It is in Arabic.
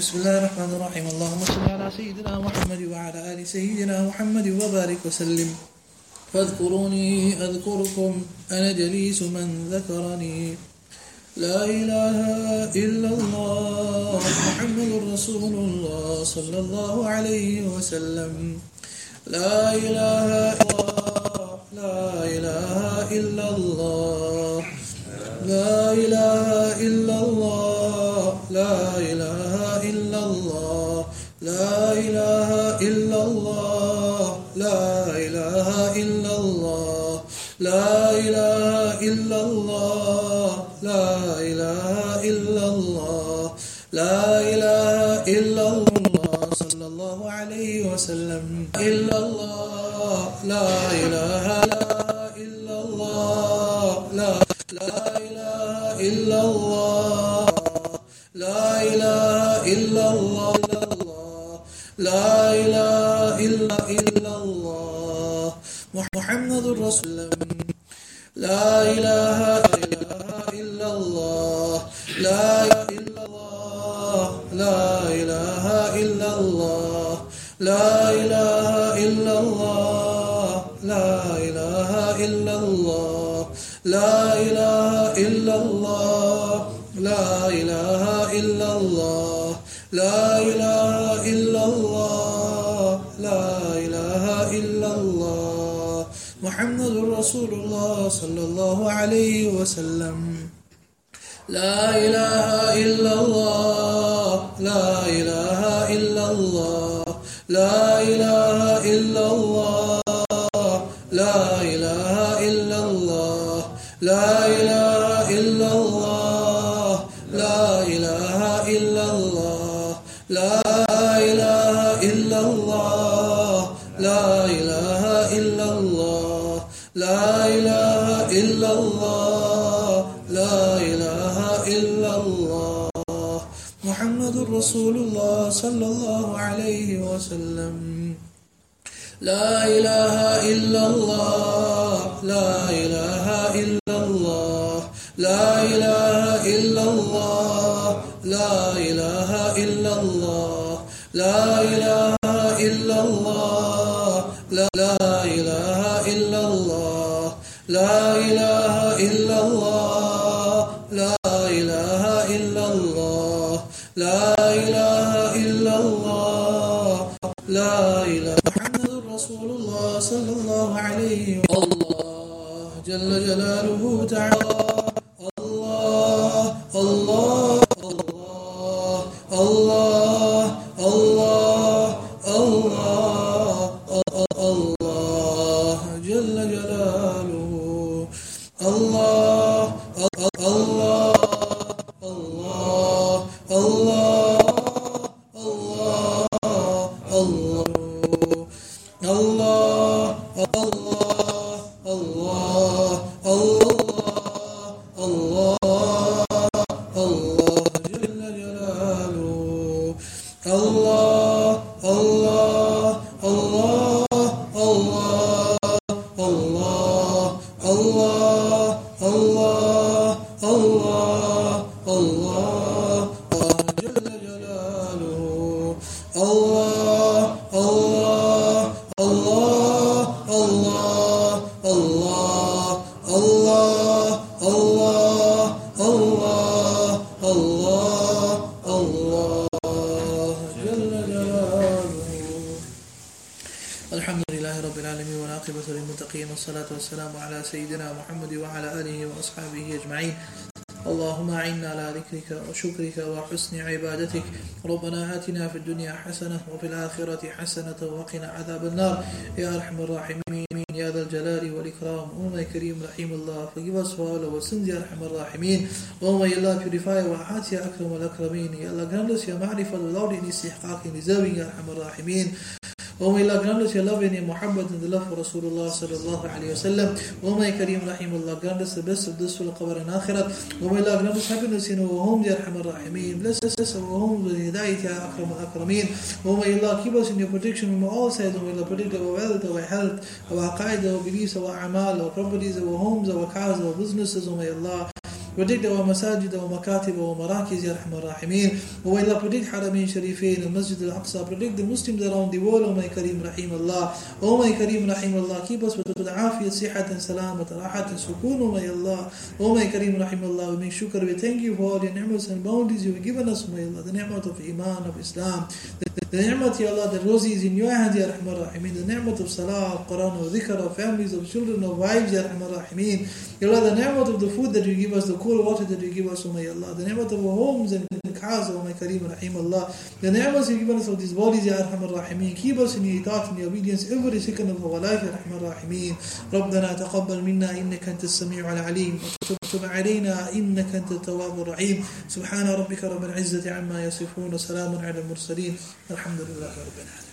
بسم الله الرحمن الرحيم. اللهم صل على سيدنا محمد وعلى آل سيدنا محمد وبارك وسلم. فاذكروني أذكركم أنا جليس من ذكرني. لا إله إلا الله محمد رسول الله صلى الله عليه وسلم. لا إله إلا الله لا إله إلا الله لا إله إلا الله لا إله إلا الله لا إله إلا الله لا إله إلا الله لا إله إلا الله لا إله إلا الله لا إله إلا الله صلى الله عليه وسلم. إلا الله لا إله إلا الله لا إله إلا الله لا إله إلا الله لا إله إلا الله محمد رسول الله. لا إله إلا الله لا إله إلا الله لا إله إلا الله لا إله إلا الله لا إله إلا الله لا إله إلا الله لا إله إلا الله لا إله إلا الله محمد رسول الله صلى الله عليه وسلم. لا إله إلا الله لا إله إلا الله لا إله إلا الله لا إله إلا الله لا إله إلا الله لا إله إلا الله لا إله إلا الله لا إله إلا الله لا إله إلا الله لا إله إلا الله محمد رسول الله صلى الله عليه وسلم. لا إله إلا الله لا إله إلا الله لا إله إلا الله لا إله إلا الله لا إله إلا الله لا إله إلا الله لا إله إلا الله لا إله إلا الله لا إله إلا الله لا إله محمد رسول الله صلى الله عليه وسلم. الله جل جلاله تعالى الله الله الله الله الله الله جل جلاله الله الله الله الله الله الله الله الله الله جل جلاله الله الله الله الله الله الله الله الله الله جل جلاله الله الله الله الله الله الله الله الله الله الله جل جلاله. الحمد لله رب العالمين والعاقبة للمتقين والصلاة والسلام على سيدنا محمد وعلى آله وأصحابه أجمعين. اللهم أعنا على ذكرك وشكرك وحسن عبادتك. ربنا آتنا في الدنيا حسنة وفي الآخرة حسنة وقنا عذاب النار يا أرحم الراحمين يا ذا الجلال والإكرام. Oh my Kareem Rahim Allah, forgive us for all our sins Ya Arhamar Rahimeen. Oh my Allah, purify our hearts Ya Akram al-Akrameen. Ya Allah, grant us your ma'rifah without any istihqaq in deserving Ya Arhamar Rahimeen. Oh my Allah, grant us your love and your muhabbat and the love for Rasulullah sallallahu alayhi wa sallam. Oh my Kareem Rahim Allah, grant us the best of this world, qabr and akhirat. Oh my Allah, grant us happiness in our homes Ya Arhamar Rahimeen. Bless us our homes with hidayat Ya Akram al-Akrameen. Oh my Allah, keep us in your protection from all sides. Oh my Allah, protect our wealth, our health, our aqaid, our beliefs, our amal, our properties, our homes, our cars, our businesses. Oh my Allah, protect our masajid, our makatib, our marakiz, Ya Rahman Rahimeen. O Allah, protect Haramain Sharifeen, and Masjid al-Aqsa, protect the Muslims around the world, O my Kareem Rahim Allah. O my Kareem Rahim Allah, keep us with afiyat, sihat and salamat, rahat and sukoon, O my Allah. O my Kareem Rahim Allah, we make shukr, we thank you for all your ni'mas and bounties you have given us, O my Allah, the ni'mat of Iman, of Islam, the ni'mat, Ya Allah, the rosy is in your hands, Ya Rahman Rahimeen, the ni'mat of Salah, of Quran, of Dhikr, of families, of children, of wives, Ya Rahman Rahimeen, Ya Allah, the ni'mat of the food that you give us, the cool water that you give us, O my Allah, the ni'mat of our homes and cars, O my Kareem Rahim Allah, the ni'mas you given us of these bodies, Ya Rahman Rahimeen, keep us in your itaat and your obedience every second of our life, Ya Rahman Rahimeen. ربنا تقبل منا إنك أنت السميع العليم وتب علينا إنك أنت التواب الرحيم سبحان ربك رب العزة عما يصفون وسلام على المرسلين الحمد لله رب العالمين.